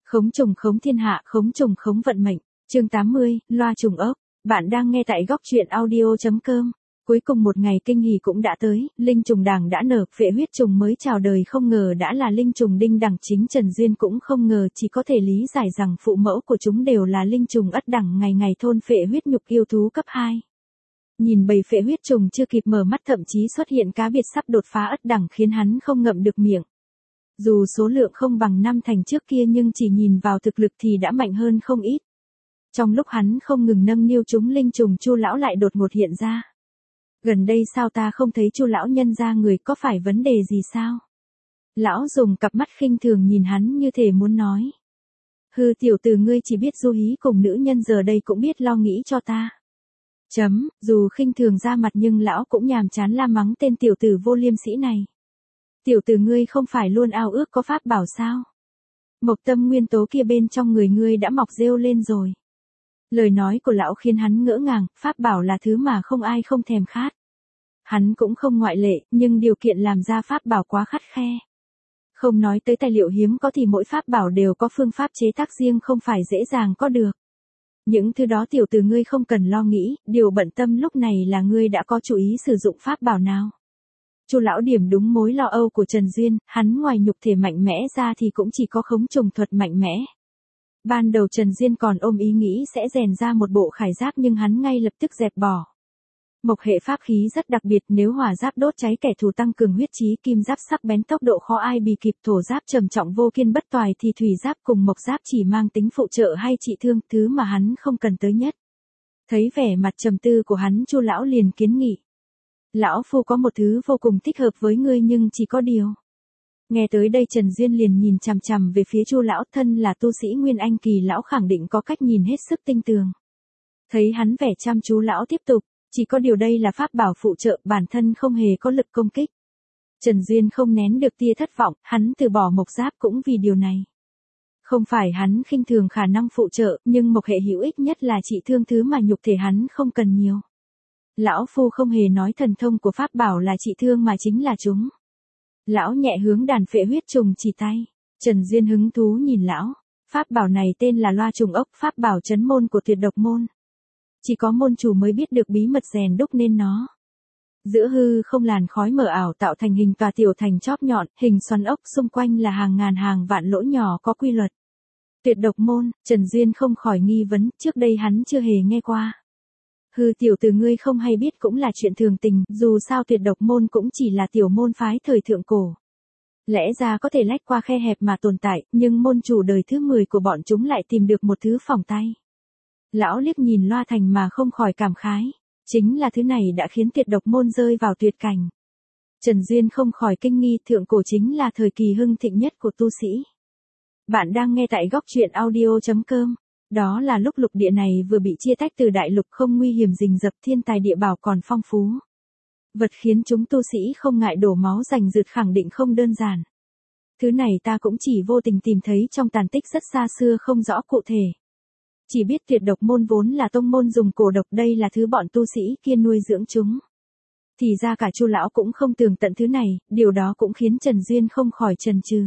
Khống trùng khống thiên hạ, khống trùng khống vận mệnh. Chương 80, loa trùng ốc. Bạn đang nghe tại góc truyện audio.com. Cuối cùng một ngày kinh hỉ cũng đã tới, linh trùng đằng đã nở, phệ huyết trùng mới chào đời không ngờ đã là linh trùng đinh đằng, chính Trần Duyên cũng không ngờ, chỉ có thể lý giải rằng phụ mẫu của chúng đều là linh trùng ất đẳng ngày ngày thôn phệ huyết nhục yêu thú cấp 2. Nhìn bầy phệ huyết trùng chưa kịp mở mắt thậm chí xuất hiện cá biệt sắp đột phá ất đẳng khiến hắn không ngậm được miệng. Dù số lượng không bằng năm thành trước kia nhưng chỉ nhìn vào thực lực thì đã mạnh hơn không ít. Trong lúc hắn không ngừng nâng niu chúng linh trùng, Chu lão lại đột ngột hiện ra. Gần đây sao ta không thấy Chu lão nhân ra người, có phải vấn đề gì sao? Lão dùng cặp mắt khinh thường nhìn hắn như thể muốn nói. Hư tiểu tử ngươi chỉ biết du hí cùng nữ nhân, giờ đây cũng biết lo nghĩ cho ta. Dù khinh thường ra mặt nhưng lão cũng nhàm chán la mắng tên tiểu tử vô liêm sĩ này. Tiểu tử ngươi không phải luôn ao ước có pháp bảo sao? Mộc tâm nguyên tố kia bên trong người ngươi đã mọc rêu lên rồi. Lời nói của lão khiến hắn ngỡ ngàng, pháp bảo là thứ mà không ai không thèm khát. Hắn cũng không ngoại lệ, nhưng điều kiện làm ra pháp bảo quá khắt khe. Không nói tới tài liệu hiếm có thì mỗi pháp bảo đều có phương pháp chế tác riêng, không phải dễ dàng có được. Những thứ đó tiểu tử ngươi không cần lo nghĩ, điều bận tâm lúc này là ngươi đã có chủ ý sử dụng pháp bảo nào. Chu lão điểm đúng mối lo âu của Trần Duyên, hắn ngoài nhục thể mạnh mẽ ra thì cũng chỉ có khống trùng thuật mạnh mẽ. Ban đầu Trần Duyên còn ôm ý nghĩ sẽ rèn ra một bộ khải giáp nhưng hắn ngay lập tức dẹp bỏ. Mộc hệ pháp khí rất đặc biệt, nếu hỏa giáp đốt cháy kẻ thù tăng cường huyết chí, kim giáp sắc bén tốc độ khó ai bì kịp, thổ giáp trầm trọng vô kiên bất toài thì thủy giáp cùng mộc giáp chỉ mang tính phụ trợ hay trị thương, thứ mà hắn không cần tới nhất. Thấy vẻ mặt trầm tư của hắn, Chu lão liền kiến nghị. Lão phu có một thứ vô cùng thích hợp với ngươi nhưng chỉ có điều. Nghe tới đây Trần Duyên liền nhìn chằm chằm về phía Chu lão, thân là tu sĩ Nguyên Anh kỳ lão khẳng định có cách nhìn hết sức tinh tường. Thấy hắn vẻ chăm chú lão tiếp tục, chỉ có điều đây là pháp bảo phụ trợ, bản thân không hề có lực công kích. Trần Duyên không nén được tia thất vọng, hắn từ bỏ mộc giáp cũng vì điều này. Không phải hắn khinh thường khả năng phụ trợ, nhưng mộc hệ hữu ích nhất là trị thương, thứ mà nhục thể hắn không cần nhiều. Lão phu không hề nói thần thông của pháp bảo là trị thương mà chính là chúng. Lão nhẹ hướng đàn phệ huyết trùng chỉ tay. Trần Duyên hứng thú nhìn lão. Pháp bảo này tên là loa trùng ốc, pháp bảo trấn môn của Tuyệt Độc môn. Chỉ có môn chủ mới biết được bí mật rèn đúc nên nó. Giữa hư không làn khói mờ ảo tạo thành hình tòa tiểu thành chóp nhọn, hình xoắn ốc, xung quanh là hàng ngàn hàng vạn lỗ nhỏ có quy luật. Tuyệt Độc môn, Trần Duyên không khỏi nghi vấn, trước đây hắn chưa hề nghe qua. Hư tiểu tử ngươi không hay biết cũng là chuyện thường tình, dù sao Tuyệt Độc môn cũng chỉ là tiểu môn phái thời thượng cổ. Lẽ ra có thể lách qua khe hẹp mà tồn tại, nhưng môn chủ đời thứ 10 của bọn chúng lại tìm được một thứ phỏng tay. Lão liếc nhìn loa thành mà không khỏi cảm khái, chính là thứ này đã khiến Tuyệt Độc môn rơi vào tuyệt cảnh. Trần Duyên không khỏi kinh nghi, thượng cổ chính là thời kỳ hưng thịnh nhất của tu sĩ. Bạn đang nghe tại góc truyện audio.com. Đó là lúc lục địa này vừa bị chia tách từ đại lục, không nguy hiểm rình rập, thiên tài địa bảo còn phong phú. Vật khiến chúng tu sĩ không ngại đổ máu giành giật khẳng định không đơn giản. Thứ này ta cũng chỉ vô tình tìm thấy trong tàn tích rất xa xưa, không rõ cụ thể. Chỉ biết Tuyệt Độc môn vốn là tông môn dùng cổ độc, đây là thứ bọn tu sĩ kia nuôi dưỡng chúng. Thì ra cả Chu lão cũng không tường tận thứ này, điều đó cũng khiến Trần Duyên không khỏi chần chừ.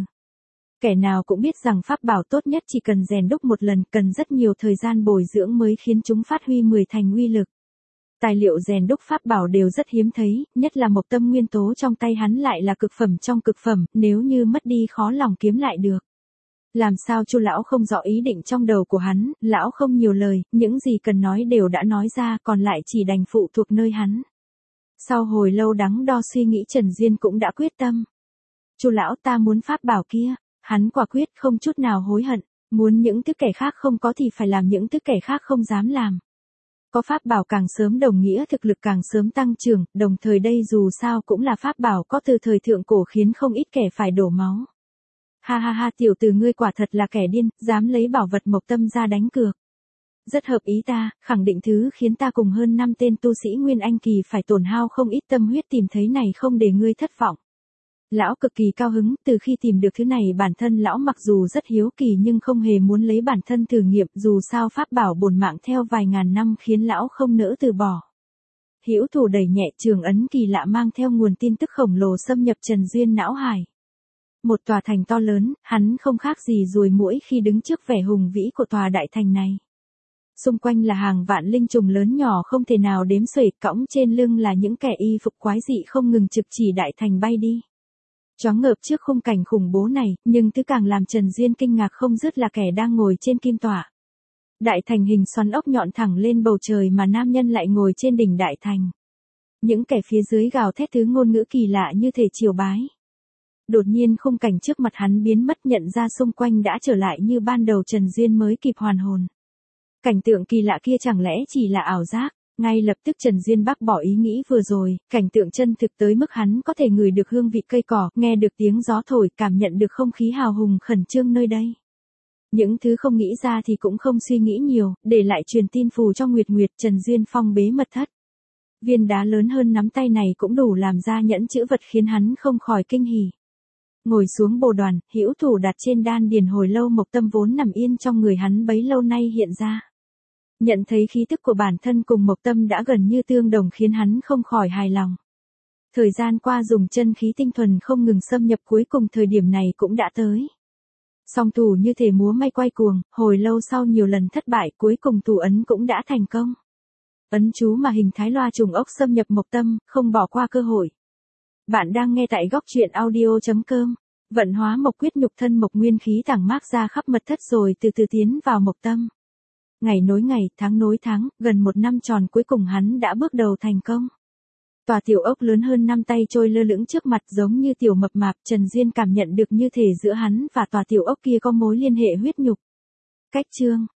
Kẻ nào cũng biết rằng pháp bảo tốt nhất chỉ cần rèn đúc một lần, cần rất nhiều thời gian bồi dưỡng mới khiến chúng phát huy 10 thành uy lực. Tài liệu rèn đúc pháp bảo đều rất hiếm thấy, nhất là mộc tâm nguyên tố trong tay hắn lại là cực phẩm trong cực phẩm, nếu như mất đi khó lòng kiếm lại được. Làm sao Chu lão không rõ ý định trong đầu của hắn, lão không nhiều lời, những gì cần nói đều đã nói ra, còn lại chỉ đành phụ thuộc nơi hắn. Sau hồi lâu đắn đo suy nghĩ, Trần Duyên cũng đã quyết tâm. Chu lão, ta muốn pháp bảo kia. Hắn quả quyết, không chút nào hối hận, muốn những thứ kẻ khác không có thì phải làm những thứ kẻ khác không dám làm. Có pháp bảo càng sớm đồng nghĩa thực lực càng sớm tăng trưởng, đồng thời đây dù sao cũng là pháp bảo có từ thời thượng cổ khiến không ít kẻ phải đổ máu. Ha ha ha, tiểu tử ngươi quả thật là kẻ điên, dám lấy bảo vật mộc tâm ra đánh cược. Rất hợp ý ta, khẳng định thứ khiến ta cùng hơn 5 tên tu sĩ Nguyên Anh kỳ phải tổn hao không ít tâm huyết tìm thấy này không để ngươi thất vọng. Lão cực kỳ cao hứng, từ khi tìm được thứ này bản thân lão mặc dù rất hiếu kỳ nhưng không hề muốn lấy bản thân thử nghiệm, dù sao pháp bảo bổn mạng theo vài ngàn năm khiến lão không nỡ từ bỏ. Hữu thủ đẩy nhẹ, trường ấn kỳ lạ mang theo nguồn tin tức khổng lồ xâm nhập Trần Duyên não hải. Một tòa thành to lớn, hắn không khác gì ruồi muỗi khi đứng trước vẻ hùng vĩ của tòa đại thành này. Xung quanh là hàng vạn linh trùng lớn nhỏ không thể nào đếm xuể, cõng trên lưng là những kẻ y phục quái dị không ngừng trực chỉ đại thành bay đi. Choáng ngợp trước khung cảnh khủng bố này, nhưng thứ càng làm Trần Duyên kinh ngạc không dứt là kẻ đang ngồi trên kim tọa. Đại thành hình xoắn ốc nhọn thẳng lên bầu trời mà nam nhân lại ngồi trên đỉnh đại thành. Những kẻ phía dưới gào thét thứ ngôn ngữ kỳ lạ như thể triều bái. Đột nhiên khung cảnh trước mặt hắn biến mất, nhận ra xung quanh đã trở lại như ban đầu, Trần Duyên mới kịp hoàn hồn. Cảnh tượng kỳ lạ kia chẳng lẽ chỉ là ảo giác? Ngay lập tức Trần Duyên bác bỏ ý nghĩ vừa rồi, cảnh tượng chân thực tới mức hắn có thể ngửi được hương vị cây cỏ, nghe được tiếng gió thổi, cảm nhận được không khí hào hùng khẩn trương nơi đây. Những thứ không nghĩ ra thì cũng không suy nghĩ nhiều, để lại truyền tin phù cho Nguyệt Nguyệt. Trần Duyên phong bế mật thất. Viên đá lớn hơn nắm tay này cũng đủ làm ra nhẫn chữ vật khiến hắn không khỏi kinh hỉ. Ngồi xuống bồ đoàn, hữu thủ đặt trên đan điền hồi lâu, Mộc Tâm vốn nằm yên trong người hắn bấy lâu nay hiện ra. Nhận thấy khí tức của bản thân cùng Mộc Tâm đã gần như tương đồng khiến hắn không khỏi hài lòng. Thời gian qua dùng chân khí tinh thuần không ngừng xâm nhập, cuối cùng thời điểm này cũng đã tới. Song thủ như thể múa may quay cuồng, hồi lâu sau nhiều lần thất bại, cuối cùng thủ ấn cũng đã thành công. Ấn chú mà hình thái loa trùng ốc xâm nhập Mộc Tâm, không bỏ qua cơ hội. Bạn đang nghe tại góc truyện audio.com. Vận hóa mộc quyết, nhục thân mộc nguyên khí tản mát ra khắp mật thất rồi từ từ tiến vào Mộc Tâm. Ngày nối ngày, tháng nối tháng, gần 1 năm tròn cuối cùng hắn đã bước đầu thành công. Tòa tiểu ốc lớn hơn 5 tay trôi lơ lửng trước mặt giống như tiểu mập mạp, Trần Duyên cảm nhận được như thể giữa hắn và tòa tiểu ốc kia có mối liên hệ huyết nhục. Cách chương